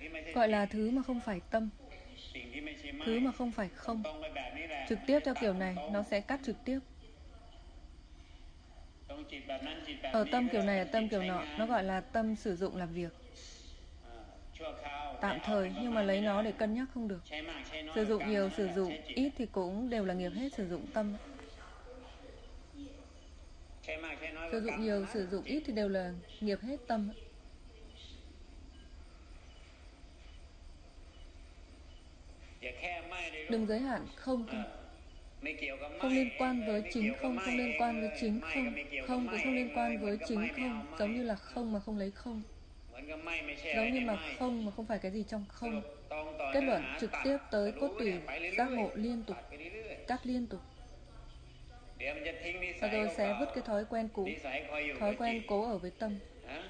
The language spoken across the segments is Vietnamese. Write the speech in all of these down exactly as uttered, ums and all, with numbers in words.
gọi là thứ mà không phải tâm, thứ mà không phải không. Trực tiếp theo kiểu này, nó sẽ cắt trực tiếp. Ở tâm kiểu này, ở tâm kiểu nọ, nó gọi là tâm sử dụng làm việc. Tạm thời, nhưng mà lấy nó để cân nhắc không được. Sử dụng nhiều, sử dụng ít thì cũng đều là nghiệp hết sử dụng tâm. Sử dụng nhiều, sử dụng ít thì đều là nghiệp hết tâm. Đừng giới hạn không thôi. Không liên quan với chính không, không liên quan với chính không. Không cũng không liên quan với chính không. Giống như là không mà không lấy không. Giống như mà không mà không phải cái gì trong không. Kết luận trực tiếp tới cốt tủy, giác ngộ liên tục, cắt liên tục. Và rồi sẽ vứt cái thói quen cũ. Thói quen cố ở với tâm,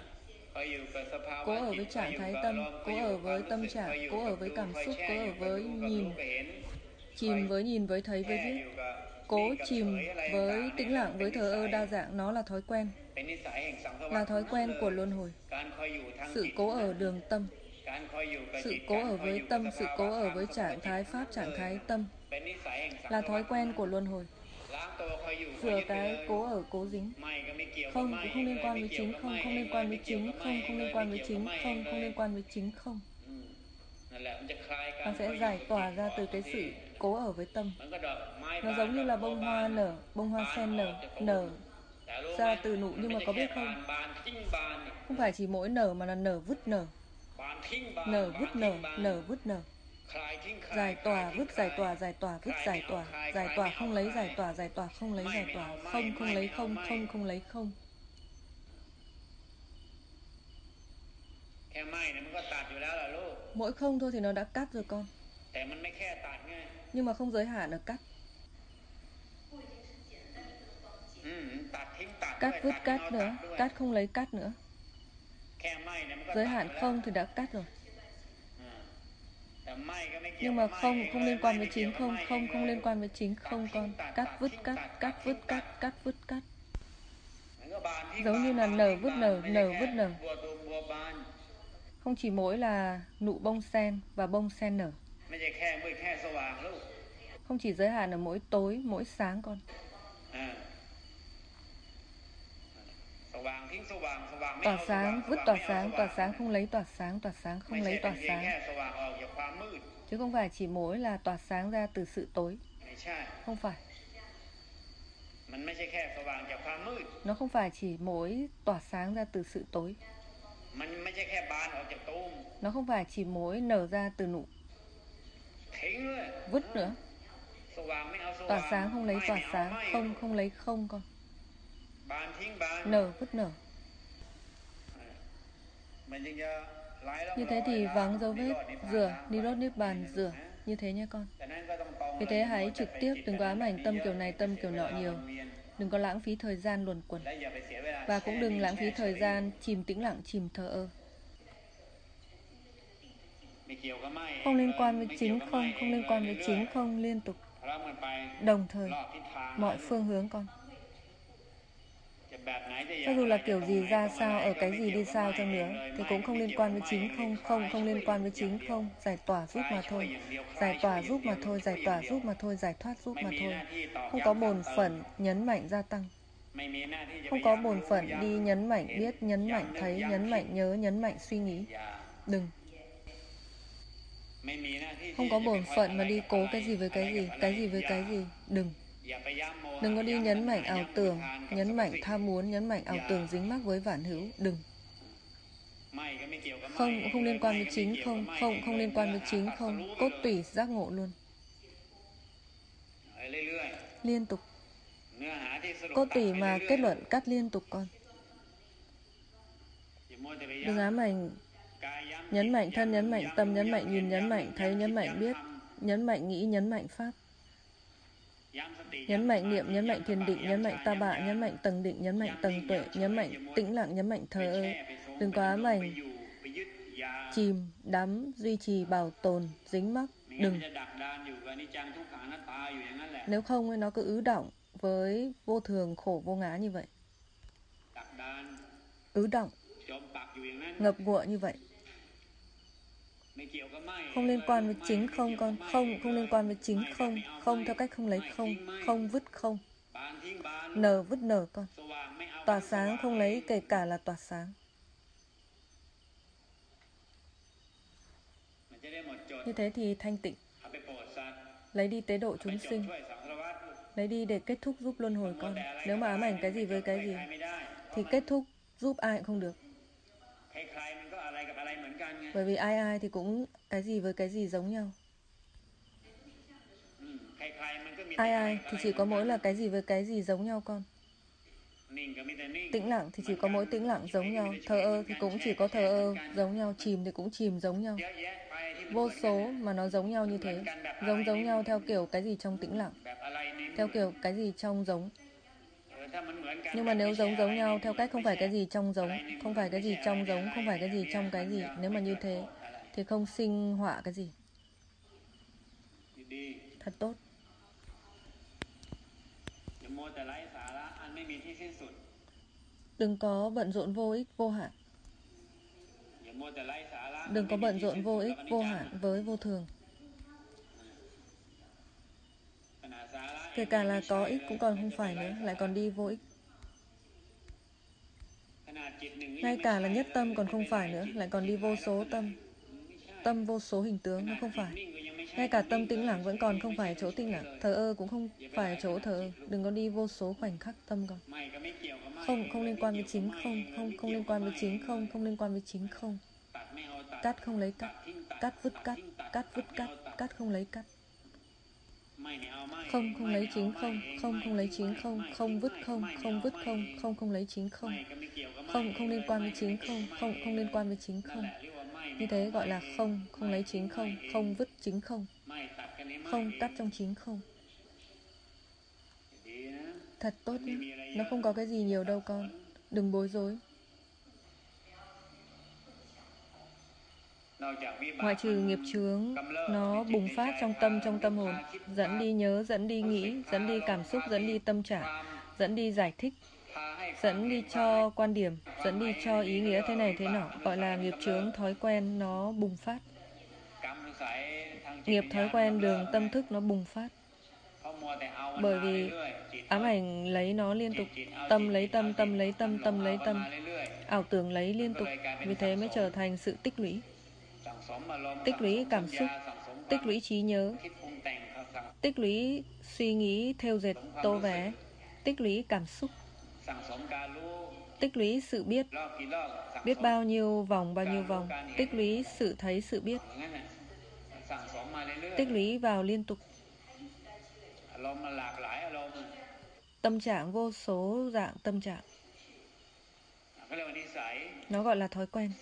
cố ở với trạng thái tâm, cố ở với tâm trạng, cố ở với cảm xúc, cố ở với nhìn, chìm với nhìn, với thấy, với viết. Cố chìm với tĩnh lặng, với thờ ơ đa dạng. Nó là thói quen, là thói quen của luân hồi. Sự cố ở đường tâm, sự cố ở với tâm, sự cố ở với trạng thái pháp, trạng thái tâm, là thói quen của luân hồi. Rửa cái cố ở cố dính. Không cũng không liên quan với chính không, không liên quan với chính không, không liên quan với chính không, không liên quan với chính không. Nó sẽ giải tỏa ra từ cái sự cố ở với tâm. Nó giống như là bông hoa nở, bông hoa sen nở, nở ra từ nụ, nhưng mà có biết không? Không phải chỉ mỗi nở mà là nở vứt nở. Nở vứt nở, nở vứt nở. Giải tỏa, vứt giải tỏa, giải tỏa, vứt giải tỏa. Giải tỏa không lấy, giải tỏa, giải tỏa không lấy, giải tỏa. Không không lấy không, không không lấy không. Mỗi không thôi thì nó đã cắt rồi con. Nhưng mà không giới hạn ở cắt. Cắt vứt cắt nữa, cắt không lấy cắt nữa. Giới hạn không thì đã cắt rồi. Nhưng mà không không liên quan với chính không, không không liên quan với chính không con. Cắt vứt cắt, cắt vứt cắt, cắt vứt cắt. Giống như là nở vứt nở, nở vứt nở. Không chỉ mỗi là nụ bông sen và bông sen nở. Không chỉ giới hạn ở mỗi tối, mỗi sáng con. Tỏa sáng, vứt tỏa sáng, tỏa sáng không lấy tỏa sáng, tỏa sáng không lấy tỏa sáng. Chứ không phải chỉ mỗi là tỏa sáng ra từ sự tối. Không phải. Nó không phải chỉ mỗi tỏa sáng ra từ sự tối. Nó không phải chỉ mỗi nở ra từ nụ. Vứt nữa. Tỏa sáng không lấy tỏa sáng, không không lấy không con. Nở vứt nở. Như thế thì vắng dấu vết, rửa, Nirod Niết Bàn, rửa. Như thế nha con. Vì thế hãy trực tiếp, đừng có ám ảnh tâm kiểu này, tâm kiểu nọ nhiều. Đừng có lãng phí thời gian luẩn quẩn. Và cũng đừng lãng phí thời gian chìm tĩnh lặng, chìm thờ ơ. Không liên quan với chính không, không liên quan với chính không, liên tục, đồng thời, mọi phương hướng con. Cho dù là kiểu gì ra sao, ở cái gì đi sao chăng nữa, thì cũng không liên quan với chính không, không không liên quan với chính không. Giải tỏa giúp mà thôi, giải tỏa giúp mà thôi, giải tỏa giúp mà thôi, giải thoát giúp mà thôi. Không có bổn phận nhấn mạnh gia tăng. Không có bổn phận đi nhấn mạnh biết, nhấn mạnh thấy, nhấn mạnh nhớ, nhấn mạnh suy nghĩ. Đừng. Không có bổn phận mà đi cố cái gì với cái gì, cái gì với cái gì. Đừng. Đừng có đi nhấn mạnh ảo tưởng, nhấn mạnh tham muốn, nhấn mạnh ảo tưởng dính mắc với vạn hữu. Đừng. Không cũng không liên quan với chính không, không không liên quan với chính không. Cốt tủy giác ngộ luôn. Liên tục. Cốt tủy mà kết luận cắt liên tục con. Đừng ám ảnh. Nhấn mạnh thân, nhấn mạnh tâm, nhấn mạnh nhìn, nhấn mạnh thấy, nhấn mạnh biết, nhấn mạnh nghĩ, nhấn mạnh pháp. Nhấn mạnh niệm, nhấn mạnh thiền định, nhấn mạnh ta bạ, nhấn mạnh tầng định, nhấn mạnh tầng tuệ, nhấn mạnh tĩnh lặng, nhấn mạnh thờ ơ. Đừng có ám ảnh, chìm, đắm, duy trì, bảo tồn, dính mắc. Đừng. Nếu không, nó cứ ứ đọng với vô thường, khổ, vô ngã như vậy. Ứ đọng, ngập ngụa như vậy. Không liên quan với chính không con. Không, không liên quan với chính không. Không theo cách không lấy không. Không vứt không. Nở vứt nở con. Tỏa sáng không lấy kể cả là tỏa sáng. Như thế thì thanh tịnh. Lấy đi tế độ chúng sinh. Lấy đi để kết thúc giúp luân hồi con. Nếu mà ám ảnh cái gì với cái gì thì kết thúc giúp ai cũng không được. Bởi vì ai ai thì cũng cái gì với cái gì giống nhau. Ai ai thì chỉ có mỗi là cái gì với cái gì giống nhau con. Tĩnh lặng thì chỉ có mỗi tĩnh lặng giống nhau. Thờ ơ thì cũng chỉ có thờ ơ giống nhau. Chìm thì cũng chìm giống nhau. Vô số mà nó giống nhau như thế. Giống giống nhau theo kiểu cái gì trong tĩnh lặng. Theo kiểu cái gì trong giống. Nhưng mà nếu giống giống nhau theo cách không phải cái gì trong giống. Không phải cái gì trong giống. Không phải cái gì trong cái gì. Nếu mà như thế thì không sinh họa cái gì. Thật tốt. Đừng có bận rộn vô ích vô hạn. Đừng có bận rộn vô ích vô hạn với vô thường. Kể cả là có ích cũng còn không phải nữa. Lại còn đi vô ích. Ngay cả là nhất tâm còn không phải nữa. Lại còn đi vô số tâm. Tâm vô số hình tướng nó không phải. Ngay cả tâm tĩnh lặng vẫn còn không phải chỗ tĩnh lặng. Thờ ơ cũng không phải chỗ thờ ơ. Đừng có đi vô số khoảnh khắc tâm con. Không, không liên quan với chính không. Không, không liên quan với chính không. Không liên quan với chính không. Cắt không lấy cắt. Cắt vứt cắt. Cắt vứt cắt. Cắt không lấy cắt. Không, không lấy chính không. Không, không lấy chính không. Không vứt không. Không vứt không. Không, không lấy chính không. Không, không liên quan với chính không. Không, không liên quan với chính không. Như thế gọi là không, không lấy chính không. Không vứt chính không. Không cắt trong chính không. Thật tốt nhé. Nó không có cái gì nhiều đâu con. Đừng bối rối. Ngoại trừ nghiệp chướng, nó bùng phát trong tâm, trong tâm hồn, dẫn đi nhớ, dẫn đi nghĩ, dẫn đi cảm xúc, dẫn đi tâm trạng, dẫn đi giải thích, dẫn đi cho quan điểm, dẫn đi cho ý nghĩa thế này thế nọ, gọi là nghiệp chướng, thói quen nó bùng phát. Nghiệp thói quen đường tâm thức nó bùng phát. Bởi vì ám ảnh lấy nó liên tục. Tâm lấy tâm, tâm lấy tâm, tâm lấy tâm. Ảo tưởng lấy liên tục. Vì thế mới trở thành sự tích lũy. Tích lũy cảm xúc, tích lũy trí nhớ, tích lũy suy nghĩ thêu dệt tô vẽ, tích lũy cảm xúc, tích lũy sự biết. Biết bao nhiêu vòng bao nhiêu vòng. Tích lũy sự thấy sự biết. Tích lũy vào liên tục. Tâm trạng vô số dạng tâm trạng. Nó gọi là thói quen.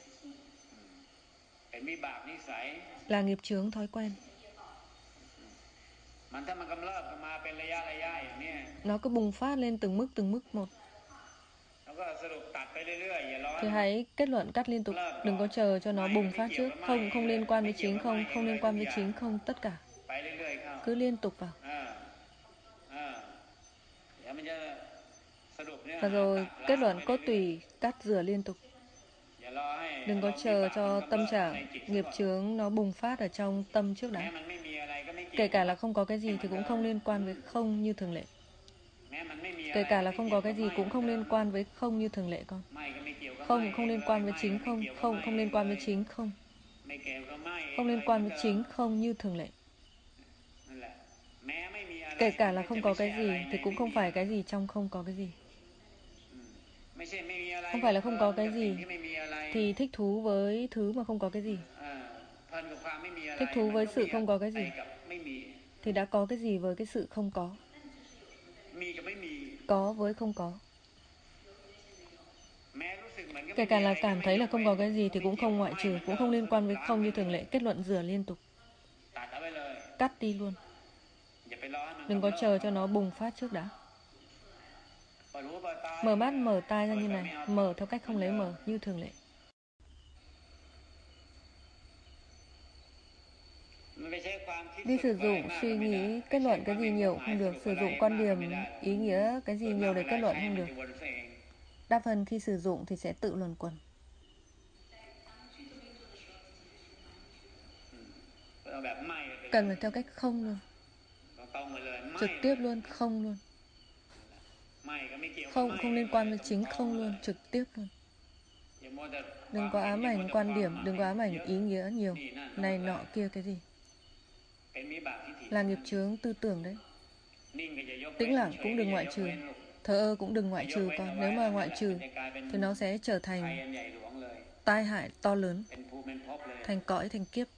Là nghiệp chướng thói quen. Nó cứ bùng phát lên từng mức từng mức một. Thì hãy kết luận cắt liên tục. Đừng có chờ cho nó bùng phát trước. Không, không liên quan với chính không. Không liên quan với chính không. Tất cả cứ liên tục vào. Và rồi kết luận cốt tủy cắt rửa liên tục. Đừng có chờ cho tâm trạng nghiệp chướng nó bùng phát ở trong tâm trước đã. Kể cả là không có cái gì thì cũng không liên quan với không như thường lệ. Kể cả là không có cái gì cũng không liên quan với không như thường lệ con. Không, không liên quan với chính không. Không, không liên quan với chính không. Không liên quan với chính không như thường lệ. Kể cả là không có cái gì thì cũng không phải cái gì trong không có cái gì. Không phải là không có cái gì thì thích thú với thứ mà không có cái gì. Thích thú với sự không có cái gì thì đã có cái gì với cái sự không có. Có với không có. Kể cả là cảm thấy là không có cái gì thì cũng không ngoại trừ, cũng không liên quan với không như thường lệ. Kết luận rửa liên tục. Cắt đi luôn. Đừng có chờ cho nó bùng phát trước đã. Mở mắt mở tai ra như này. Mở theo cách không lấy mở như thường lệ. Đi sử dụng, suy nghĩ, kết luận cái gì nhiều không được. Sử dụng quan điểm, ý nghĩa cái gì nhiều để kết luận không được. Đa phần khi sử dụng thì sẽ tự luẩn quẩn. Cần phải theo cách không luôn, trực tiếp luôn, không luôn. Không, không liên quan với chính không luôn, trực tiếp luôn. Đừng có ám ảnh quan điểm, đừng có ám ảnh ý nghĩa nhiều, này nọ kia cái gì. Là nghiệp chướng tư tưởng đấy. Tĩnh lặng cũng đừng ngoại trừ, thờ ơ cũng đừng ngoại trừ con. Nếu mà ngoại trừ thì nó sẽ trở thành tai hại to lớn, thành cõi, thành kiếp.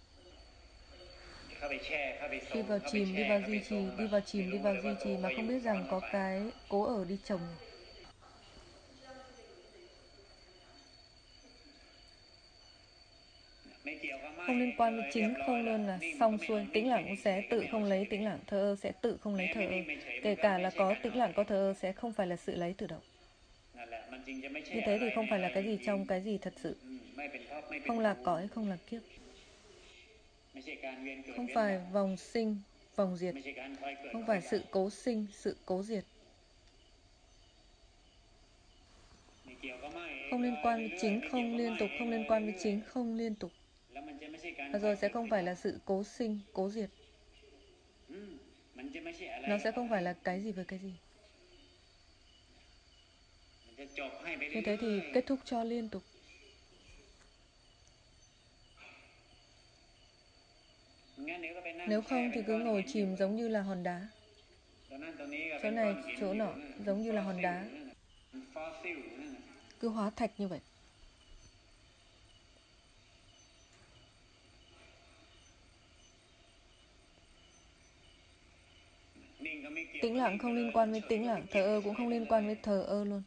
Đi vào chìm, đi vào duy trì, đi vào chìm, đi vào duy trì mà không biết rằng có cái cố ở đi trồng. Không liên quan với chính không luôn là xong xuôi. Tĩnh lặng cũng sẽ tự không lấy tĩnh lặng, thờ ơ sẽ tự không lấy thờ ơ. Kể cả là có tĩnh lặng có thờ ơ sẽ không phải là sự lấy tự động. Như thế thì không phải là cái gì trong cái gì thật sự. Không là cõi, không là kiếp. Không phải vòng sinh, vòng diệt. Không phải sự cố sinh, sự cố diệt. Không liên quan với chính không liên tục, không liên quan với chính không liên tục. Và rồi sẽ không phải là sự cố sinh, cố diệt. Nó sẽ không phải là cái gì với cái gì. Như thế thì kết thúc cho liên tục. Nếu không thì cứ ngồi chìm giống như là hòn đá. Chỗ này, chỗ nọ giống như là hòn đá, cứ hóa thạch như vậy. Tĩnh lặng không liên quan với tĩnh lặng, thờ ơ cũng không liên quan với thờ ơ luôn.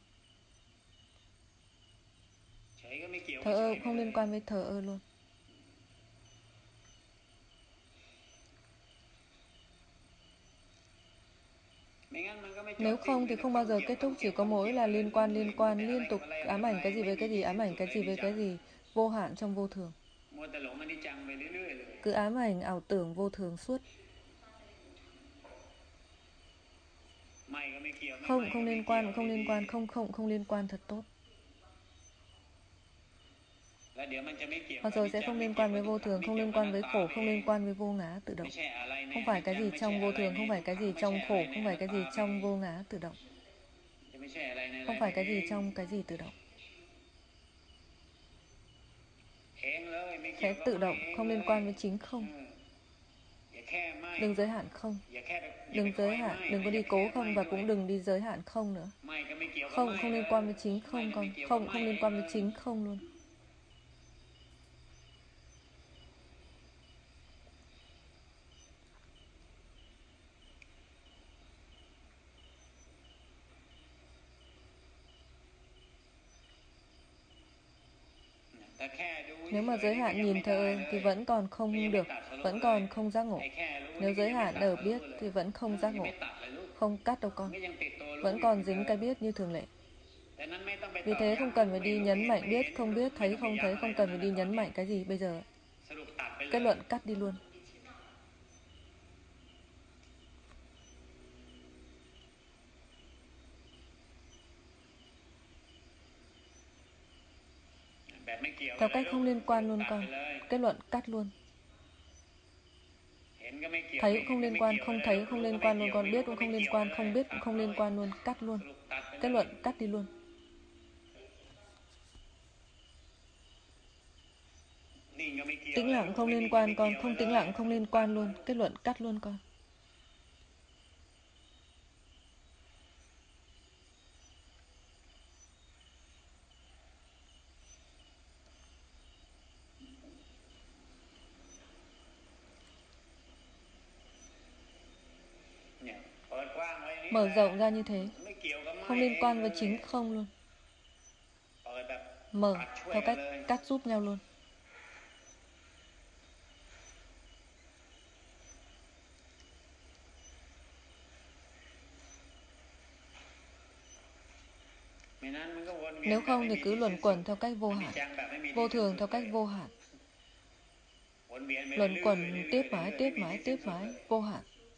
Thờ ơ cũng không liên quan với thờ ơ luôn. Nếu không thì không bao giờ kết thúc, chỉ có mỗi là liên quan, liên quan, liên tục ám ảnh cái gì với cái gì, ám ảnh cái gì với cái gì, vô hạn trong vô thường. Cứ ám ảnh ảo tưởng vô thường suốt. Không, không liên quan, không liên quan, không, không, không liên quan thật tốt. Và rồi sẽ không liên quan với vô thường, không liên quan với khổ, không liên quan với vô ngã tự động. Không phải cái gì trong vô thường, không phải cái gì trong khổ, không phải cái gì trong vô ngã tự động. Không phải cái gì trong cái gì tự động. Sẽ tự động, không liên quan với chính không. Đừng giới hạn không. Đừng giới hạn, đừng có đi cố không và cũng đừng đi giới hạn không nữa. Không, không liên quan với chính không con. Không, không liên quan với chính không luôn. Nếu mà giới hạn nhìn thờ ơ thì vẫn còn không được, vẫn còn không giác ngộ. Nếu giới hạn ở biết thì vẫn không giác ngộ. Không cắt đâu con. Vẫn còn dính cái biết như thường lệ. Vì thế không cần phải đi nhấn mạnh biết, không biết, thấy, không thấy, không cần phải đi nhấn mạnh cái gì bây giờ. Kết luận cắt đi luôn. Theo cách không liên quan luôn con. Kết luận cắt luôn. Thấy cũng không liên quan, không thấy cũng không liên quan luôn con. Biết cũng không liên quan, không biết cũng không liên quan luôn. Cắt luôn. Kết luận cắt đi luôn. Tĩnh lặng không liên quan con, không tĩnh lặng không liên quan luôn. Kết luận cắt luôn con. Mở rộng ra như thế, không liên quan với chính không luôn. Mở theo cách cắt giúp nhau luôn. Nếu không thì cứ luẩn quẩn theo cách vô hạn, vô thường theo cách vô hạn. Luẩn quẩn tiếp mãi, tiếp mãi, tiếp mãi, vô hạn.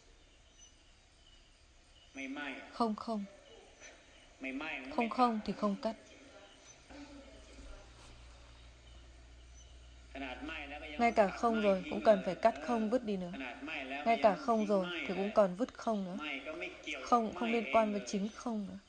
Không không. Không không thì không cắt. Ngay cả không rồi cũng cần phải cắt không, vứt đi nữa. Ngay cả không rồi thì cũng còn vứt không nữa. Không không liên quan với chính không nữa.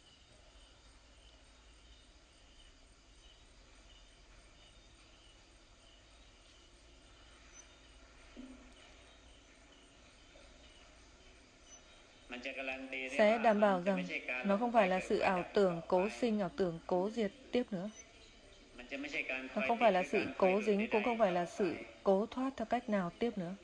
Sẽ đảm bảo rằng nó không phải là sự ảo tưởng cố sinh, ảo tưởng cố diệt tiếp nữa. Nó không phải là sự cố dính, cũng không phải là sự cố thoát theo cách nào tiếp nữa.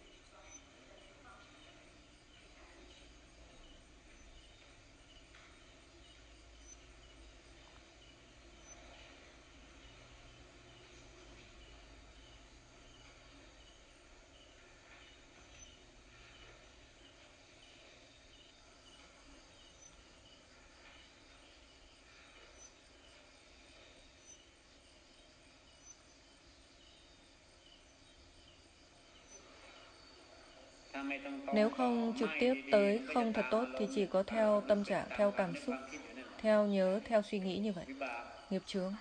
Nếu không trực tiếp tới không thật tốt thì chỉ có theo tâm trạng, theo cảm xúc, theo nhớ, theo suy nghĩ như vậy. Nghiệp chướng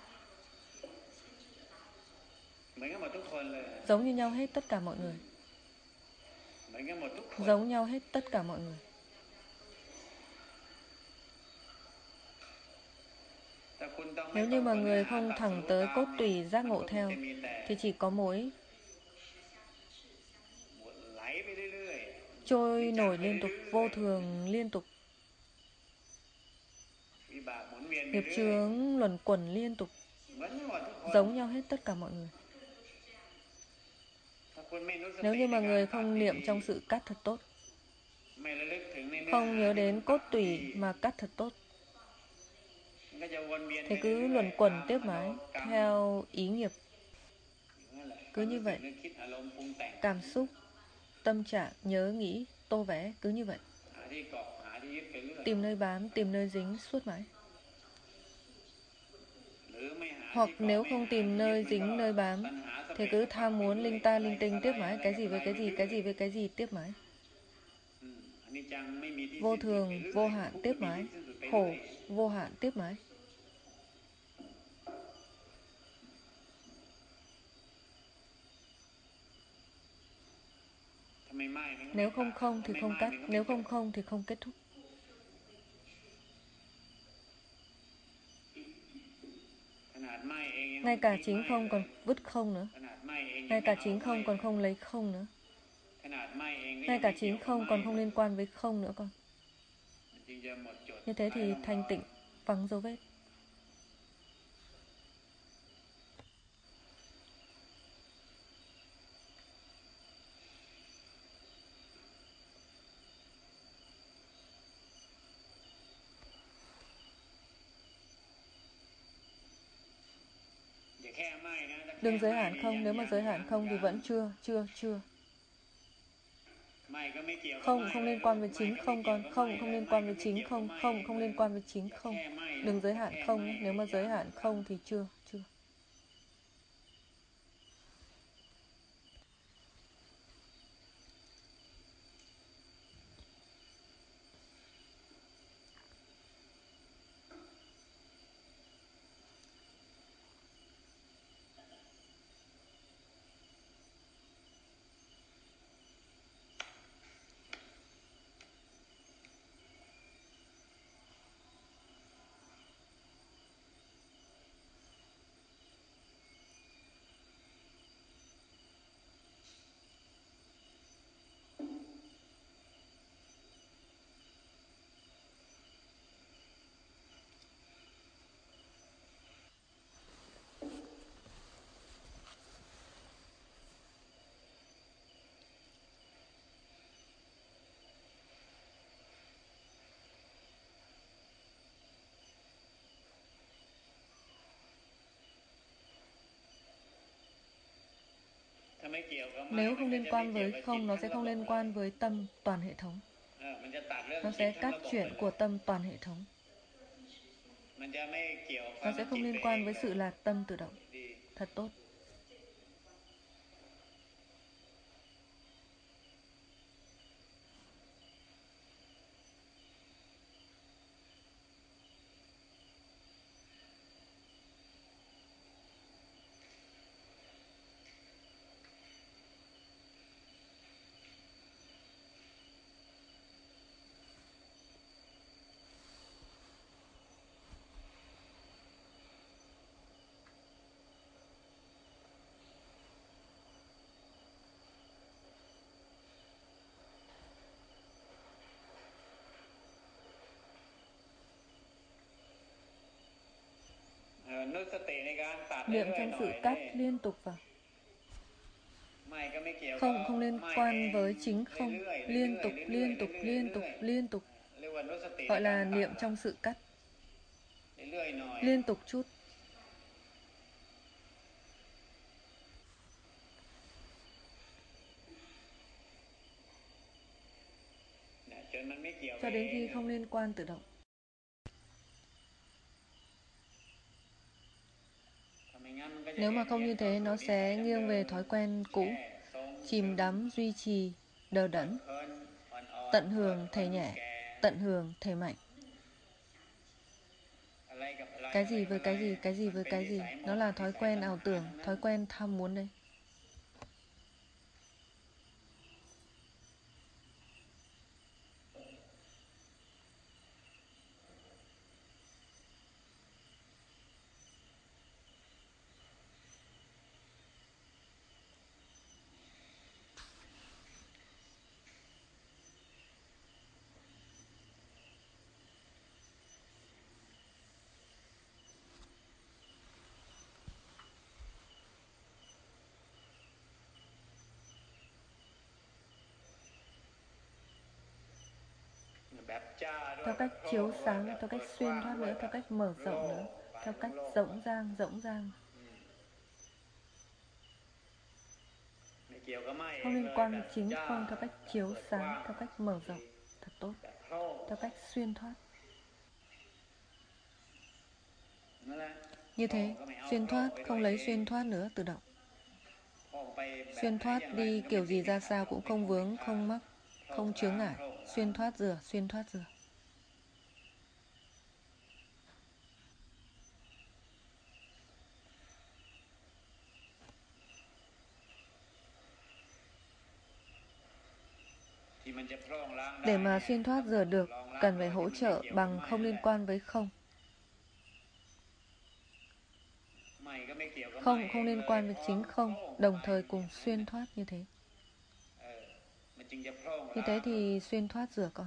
giống như nhau hết tất cả mọi người. Giống nhau hết tất cả mọi người. Nếu như mà người không thẳng tới cốt tủy giác ngộ theo thì chỉ có mối trôi nổi liên tục, vô thường liên tục. Nghiệp chướng luẩn quẩn liên tục, giống nhau hết tất cả mọi người. Nếu như mà người không niệm trong sự cắt thật tốt, không nhớ đến cốt tủy mà cắt thật tốt, thì cứ luẩn quẩn tiếp mãi theo ý nghiệp. Cứ như vậy, cảm xúc, tâm trạng, nhớ nghĩ, tô vẽ, cứ như vậy. Tìm nơi bám, tìm nơi dính suốt mãi. Hoặc nếu không tìm nơi dính, nơi bám, thì cứ tham muốn linh ta linh tinh tiếp mãi. Cái gì với cái gì, cái gì với cái gì tiếp mãi. Vô thường, vô hạn tiếp mãi. Khổ, vô hạn tiếp mãi. Nếu không không thì không cắt, nếu không không thì không kết thúc. Ngay cả chính không còn vứt không nữa. Ngay cả chính không còn không lấy không nữa. Ngay cả chính không còn không liên quan với không nữa con. Như thế thì thanh tịnh, vắng dấu vết. Đừng giới hạn không, nếu mà giới hạn không thì vẫn chưa, chưa, chưa. Không không liên quan với chính không con, không không liên quan với chính không, không không liên quan với chính không. Đừng giới hạn không, nếu mà giới hạn không thì chưa, chưa. Nếu không liên quan với không, nó sẽ không liên quan với tâm toàn hệ thống. Nó sẽ cắt chuyển của tâm toàn hệ thống. Nó sẽ không liên quan với sự là tâm tự động. Thật tốt. Niệm trong sự cắt liên tục vào. Không, không liên quan với chính không. Liên tục, liên tục, liên tục, liên tục. Gọi là niệm trong sự cắt. Liên tục chút. Cho đến khi không liên quan tự động. Nếu mà không như thế, nó sẽ nghiêng về thói quen cũ, chìm đắm, duy trì, đờ đẫn, tận hưởng thể nhẹ, tận hưởng thể mạnh. Cái gì với cái gì, cái gì với cái gì, nó là thói quen ảo tưởng, thói quen tham muốn đấy. Theo cách chiếu sáng, theo cách xuyên thoát nữa, theo cách mở rộng nữa, theo cách rỗng rang, rỗng rang. Không liên quan với chính không, theo cách chiếu sáng, theo cách mở rộng. Thật tốt. Theo cách xuyên thoát. Như thế, xuyên thoát, không lấy xuyên thoát nữa, tự động. Xuyên thoát đi kiểu gì ra sao cũng không vướng, không mắc, không chướng ngại. Xuyên thoát rửa, xuyên thoát rửa. Để mà xuyên thoát rửa được, cần phải hỗ trợ bằng không liên quan với không. Không, không liên quan với chính không, đồng thời cùng xuyên thoát như thế. Như thế thì xuyên thoát rửa con.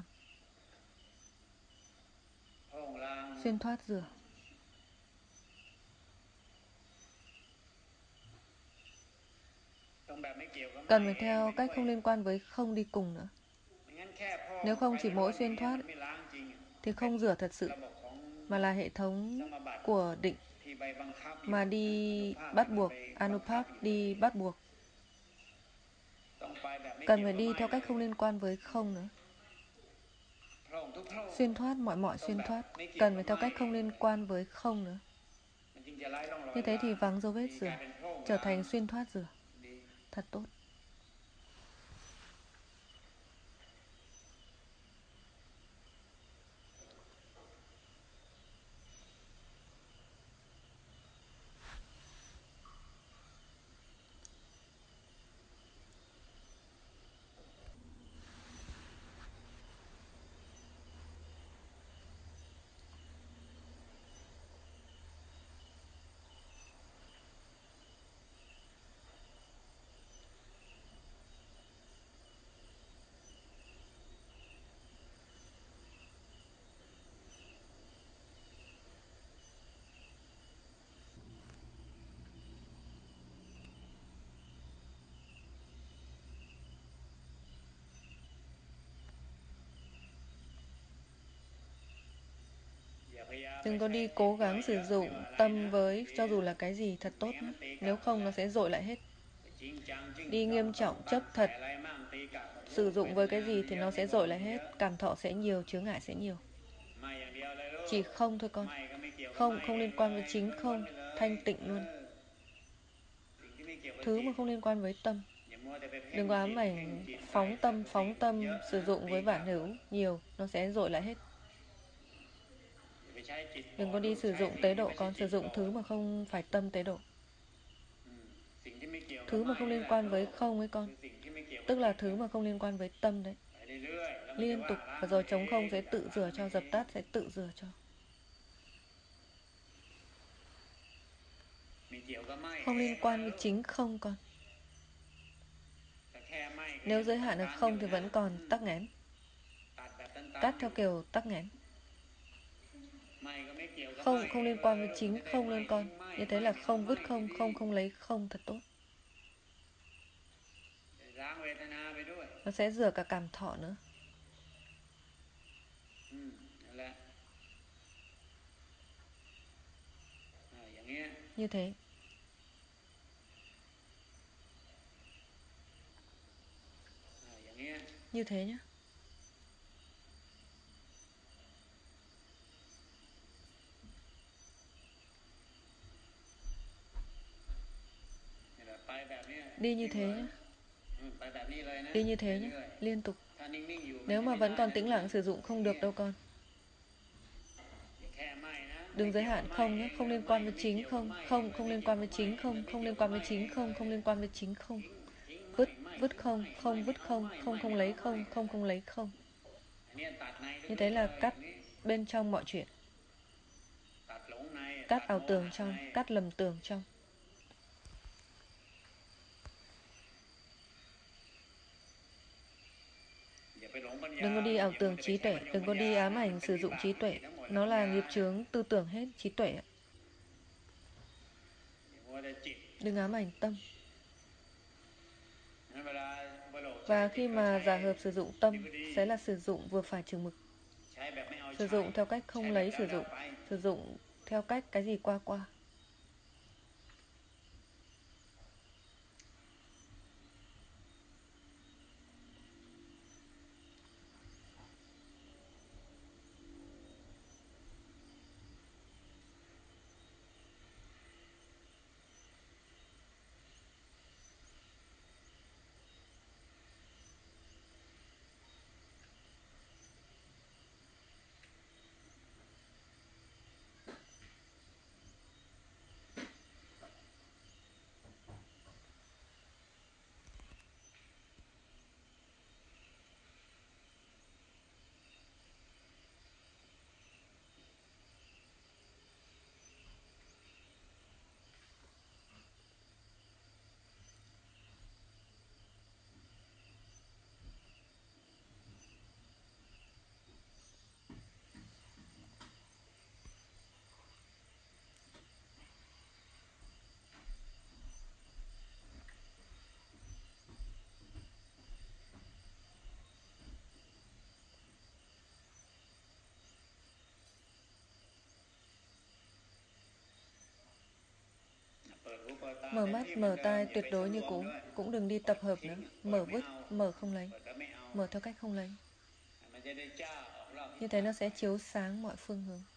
Xuyên thoát rửa. Cần phải theo cách không liên quan với không đi cùng nữa. Nếu không chỉ mỗi xuyên thoát thì không rửa thật sự, mà là hệ thống của định mà đi bắt buộc, Anupap đi bắt buộc. Cần phải đi theo cách không liên quan với không nữa. Xuyên thoát, mọi mọi xuyên thoát, cần phải theo cách không liên quan với không nữa. Như thế thì vắng dấu vết rửa, trở thành xuyên thoát rửa. Thật tốt. Đừng có đi cố gắng sử dụng tâm với cho dù là cái gì thật tốt nữa. Nếu không nó sẽ dội lại hết. Đi nghiêm trọng, chấp thật, sử dụng với cái gì thì nó sẽ dội lại hết. Cảm thọ sẽ nhiều, chướng ngại sẽ nhiều. Chỉ không thôi con. Không, không liên quan với chính không, thanh tịnh luôn. Thứ mà không liên quan với tâm. Đừng có ám ảnh phóng tâm, phóng tâm, sử dụng với vạn hữu nhiều, nó sẽ dội lại hết. Đừng có đi sử dụng tế độ con, sử dụng thứ mà không phải tâm tế độ. Thứ mà không liên quan với không ấy con, tức là thứ mà không liên quan với tâm đấy. Liên tục, và rồi trống không sẽ tự rửa cho, dập tắt sẽ tự rửa cho. Không liên quan với chính không con. Nếu giới hạn được không thì vẫn còn tắc nghẽn. Cắt theo kiểu tắc nghẽn. Không, không liên quan với chính không luôn con. Như thế là không vứt không, không không lấy không, thật tốt. Nó sẽ rửa cả cảm thọ nữa. Như thế. Như thế nhé. Đi như thế nhé. Đi như thế nhé, liên tục. Nếu mà vẫn còn tĩnh lặng sử dụng không được đâu con. Đừng giới hạn không nhé, không liên quan với chính không, không, không liên quan với chính không, không liên quan với chính không, không liên quan với chính không. Vứt, vứt không, không vứt không, không không lấy không, không không lấy không. Như thế là cắt bên trong mọi chuyện. Cắt ảo tưởng trong, cắt lầm tưởng trong. Đừng có đi ảo tưởng trí tuệ, đừng có đi ám ảnh sử dụng trí tuệ. Nó là nghiệp chướng tư tưởng hết, trí tuệ. Đừng ám ảnh tâm. Và khi mà giả hợp sử dụng tâm sẽ là sử dụng vừa phải chừng mực. Sử dụng theo cách không lấy sử dụng, sử dụng theo cách cái gì qua qua. Mở mắt, mở tai tuyệt đối như cũ. Cũng đừng đi tập hợp nữa. Mở vứt, mở không lấy. Mở theo cách không lấy. Như thế nó sẽ chiếu sáng mọi phương hướng.